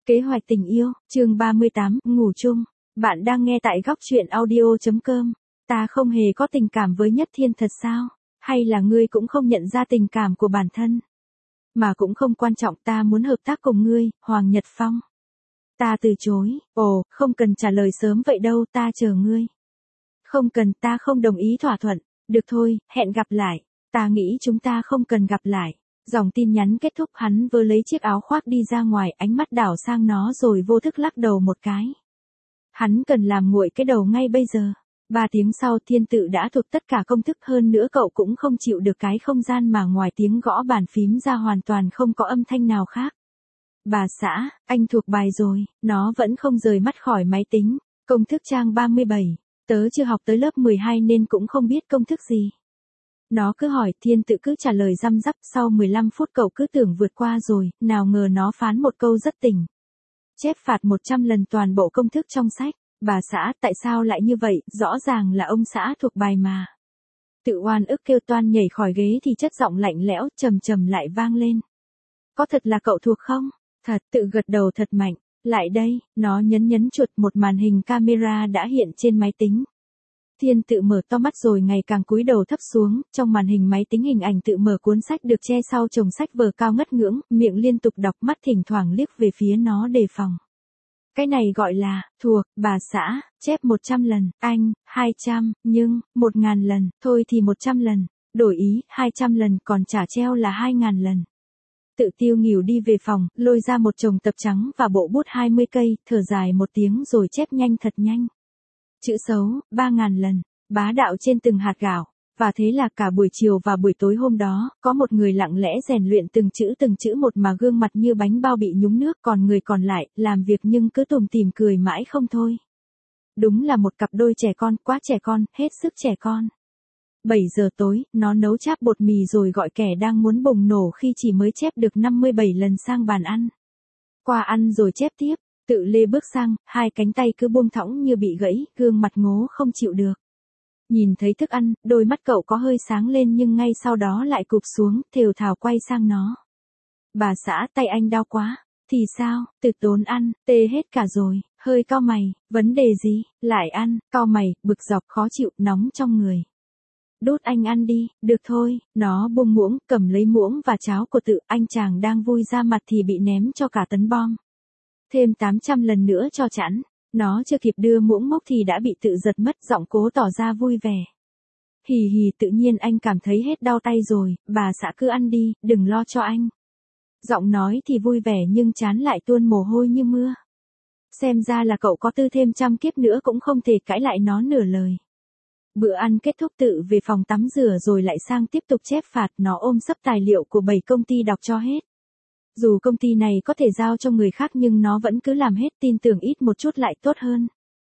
Kế hoạch tình yêu, chương 38, ngủ chung. Bạn đang nghe tại góc truyện audio.com. Ta không hề có tình cảm với Nhất Thiên thật sao? Hay là ngươi cũng không nhận ra tình cảm của bản thân? Mà cũng không quan trọng, ta muốn hợp tác cùng ngươi, Hoàng Nhật Phong. Ta từ chối. Ồ, không cần trả lời sớm vậy đâu, ta chờ ngươi. Không cần, ta không đồng ý thỏa thuận. Được thôi, hẹn gặp lại. Ta nghĩ chúng ta không cần gặp lại. Dòng tin nhắn kết thúc, hắn vừa lấy chiếc áo khoác đi ra ngoài, ánh mắt đảo sang nó rồi vô thức lắc đầu một cái. Hắn cần làm nguội cái đầu ngay bây giờ. 3 tiếng sau Thiên Tự đã thuộc tất cả công thức, hơn nữa cậu cũng không chịu được cái không gian mà ngoài tiếng gõ bàn phím ra hoàn toàn không có âm thanh nào khác. Bà xã, anh thuộc bài rồi, nó vẫn không rời mắt khỏi máy tính. Công thức trang 37, tớ chưa học tới lớp 12 nên cũng không biết công thức gì. Nó cứ hỏi, Thiên Tự cứ trả lời răm rắp, sau 15 phút cậu cứ tưởng vượt qua rồi, nào ngờ nó phán một câu rất tỉnh. Chép phạt 100 lần toàn bộ công thức trong sách. Bà xã, tại sao lại như vậy, rõ ràng là ông xã thuộc bài mà. Tự oan ức kêu toan nhảy khỏi ghế thì chất giọng lạnh lẽo, trầm trầm lại vang lên. Có thật là cậu thuộc không? Thật, Tự gật đầu thật mạnh. Lại đây, nó nhấn chuột, một màn hình camera đã hiện trên máy tính. Thiên Tự mở to mắt rồi ngày càng cúi đầu thấp xuống, trong màn hình máy tính hình ảnh Tự mở cuốn sách được che sau chồng sách vở cao ngất ngưỡng, miệng liên tục đọc, mắt thỉnh thoảng liếc về phía nó đề phòng. Cái này gọi là, thuộc, bà xã, chép 100 lần, anh, 200, nhưng, 1000 lần, thôi thì 100 lần, đổi ý, 200 lần, còn trả treo là 2000 lần. Tự tiêu nghỉu đi về phòng, lôi ra một chồng tập trắng và bộ bút 20 cây, thở dài một tiếng rồi chép nhanh thật nhanh. Chữ xấu, 3000 lần, bá đạo trên từng hạt gạo. Và thế là cả buổi chiều và buổi tối hôm đó, có một người lặng lẽ rèn luyện từng chữ một mà gương mặt như bánh bao bị nhúng nước, còn người còn lại, làm việc nhưng cứ tủm tỉm cười mãi không thôi. Đúng là một cặp đôi trẻ con, quá trẻ con, hết sức trẻ con. 7 giờ tối, nó nấu cháp bột mì rồi gọi kẻ đang muốn bùng nổ khi chỉ mới chép được 57 lần sang bàn ăn. Qua ăn rồi chép tiếp. Tự lê bước sang, hai cánh tay cứ buông thõng như bị gãy, gương mặt ngố không chịu được. Nhìn thấy thức ăn, đôi mắt cậu có hơi sáng lên nhưng ngay sau đó lại cụp xuống, thều thào quay sang nó. Bà xã, tay anh đau quá. Thì sao, Tự tốn ăn, tê hết cả rồi, hơi cau mày, vấn đề gì, lại ăn, cau mày, bực dọc khó chịu, nóng trong người. Đút anh ăn đi, được thôi, nó buông muỗng, cầm lấy muỗng và cháo của Tự, anh chàng đang vui ra mặt thì bị ném cho cả tấn bom. Thêm 800 lần nữa cho chẵn. Nó chưa kịp đưa muỗng mốc thì đã bị Tự giật mất, giọng cố tỏ ra vui vẻ. Hì hì, tự nhiên anh cảm thấy hết đau tay rồi, bà xã cứ ăn đi, đừng lo cho anh. Giọng nói thì vui vẻ nhưng trán lại tuôn mồ hôi như mưa. Xem ra là cậu có tư thêm trăm kiếp nữa cũng không thể cãi lại nó nửa lời. Bữa ăn kết thúc, Tự về phòng tắm rửa rồi lại sang tiếp tục chép phạt, nó ôm sấp tài liệu của 7 công ty đọc cho hết. Dù công ty này có thể giao cho người khác nhưng nó vẫn cứ làm hết, tin tưởng ít một chút lại tốt hơn.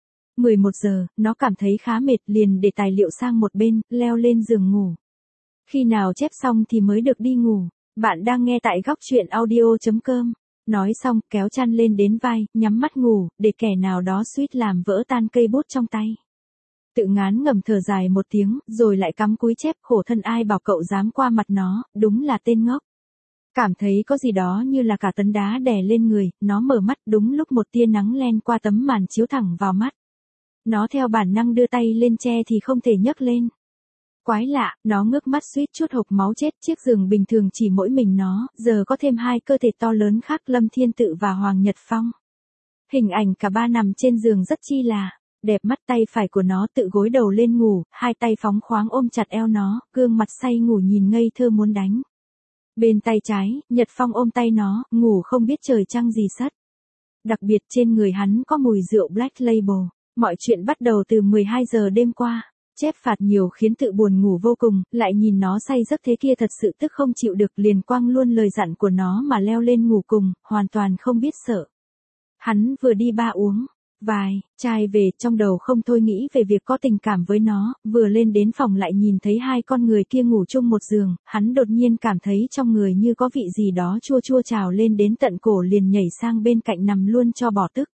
11 giờ, nó cảm thấy khá mệt liền để tài liệu sang một bên, leo lên giường ngủ. Khi nào chép xong thì mới được đi ngủ. Bạn đang nghe tại góc truyện audio.com. Nói xong, kéo chăn lên đến vai, nhắm mắt ngủ, để kẻ nào đó suýt làm vỡ tan cây bút trong tay. Tự ngán ngầm thở dài một tiếng, rồi lại cắm cúi chép, khổ thân ai bảo cậu dám qua mặt nó, đúng là tên ngốc. Cảm thấy có gì đó như là cả tấn đá đè lên người, nó mở mắt đúng lúc một tia nắng len qua tấm màn chiếu thẳng vào mắt. Nó theo bản năng đưa tay lên che thì không thể nhấc lên. Quái lạ, nó ngước mắt suýt chút hộc máu chết, chiếc giường bình thường chỉ mỗi mình nó, giờ có thêm hai cơ thể to lớn khác, Lâm Thiên Tự và Hoàng Nhật Phong. Hình ảnh cả ba nằm trên giường rất chi là đẹp mắt, tay phải của nó Tự gối đầu lên ngủ, hai tay phóng khoáng ôm chặt eo nó, gương mặt say ngủ nhìn ngây thơ muốn đánh. Bên tay trái, Nhật Phong ôm tay nó, ngủ không biết trời trăng gì sất. Đặc biệt trên người hắn có mùi rượu Black Label. Mọi chuyện bắt đầu từ 12 giờ đêm qua. Chép phạt nhiều khiến Tự buồn ngủ vô cùng, lại nhìn nó say giấc thế kia thật sự tức không chịu được, liền quăng luôn lời dặn của nó mà leo lên ngủ cùng, hoàn toàn không biết sợ. Hắn vừa đi ba uống vài chai về, trong đầu không thôi nghĩ về việc có tình cảm với nó, vừa lên đến phòng lại nhìn thấy hai con người kia ngủ chung một giường, hắn đột nhiên cảm thấy trong người như có vị gì đó chua chua trào lên đến tận cổ, liền nhảy sang bên cạnh nằm luôn cho bỏ tức.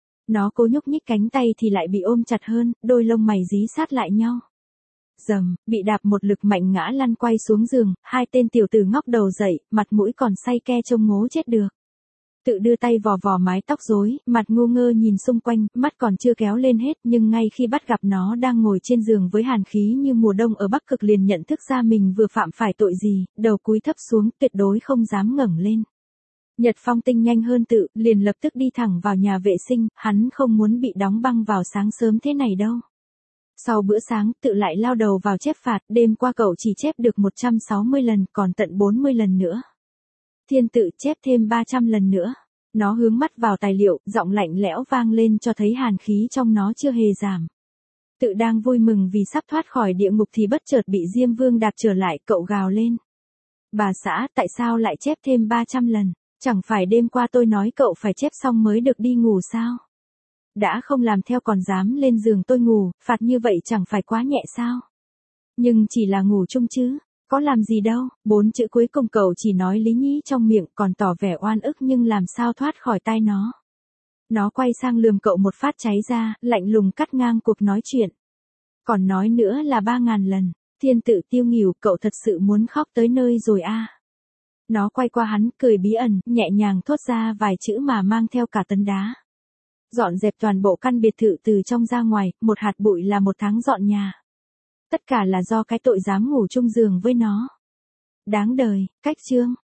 Nó cố nhúc nhích cánh tay thì lại bị ôm chặt hơn, đôi lông mày dí sát lại nhau. Dầm, bị đạp một lực mạnh ngã lăn quay xuống giường, hai tên tiểu tử ngóc đầu dậy, mặt mũi còn say ke trông ngố chết được. Tự đưa tay vò vò mái tóc rối, mặt ngu ngơ nhìn xung quanh, mắt còn chưa kéo lên hết, nhưng ngay khi bắt gặp nó đang ngồi trên giường với hàn khí như mùa đông ở Bắc Cực liền nhận thức ra mình vừa phạm phải tội gì, đầu cúi thấp xuống, tuyệt đối không dám ngẩng lên. Nhật Phong tinh nhanh hơn Tự, liền lập tức đi thẳng vào nhà vệ sinh, hắn không muốn bị đóng băng vào sáng sớm thế này đâu. Sau bữa sáng, Tự lại lao đầu vào chép phạt, đêm qua cậu chỉ chép được 160 lần, còn tận 40 lần nữa. Thiên Tự chép thêm 300 lần nữa. Nó hướng mắt vào tài liệu, giọng lạnh lẽo vang lên cho thấy hàn khí trong nó chưa hề giảm. Tự đang vui mừng vì sắp thoát khỏi địa ngục thì bất chợt bị Diêm Vương đạp trở lại, cậu gào lên. Bà xã, tại sao lại chép thêm 300 lần? Chẳng phải đêm qua tôi nói cậu phải chép xong mới được đi ngủ sao? Đã không làm theo còn dám lên giường tôi ngủ, phạt như vậy chẳng phải quá nhẹ sao? Nhưng chỉ là ngủ chung chứ, có làm gì đâu, 4 chữ cuối cùng cậu chỉ nói lý nhí trong miệng còn tỏ vẻ oan ức nhưng làm sao thoát khỏi tai nó. Nó quay sang lườm cậu một phát cháy ra, lạnh lùng cắt ngang cuộc nói chuyện. Còn nói nữa là 3.000 lần, Thiên Tự tiêu nghỉu, cậu thật sự muốn khóc tới nơi rồi à. Nó quay qua hắn, cười bí ẩn, nhẹ nhàng thốt ra vài chữ mà mang theo cả tấn đá. Dọn dẹp toàn bộ căn biệt thự từ trong ra ngoài, một hạt bụi là một tháng dọn nhà. Tất cả là do cái tội dám ngủ chung giường với nó. Đáng đời, cách chương.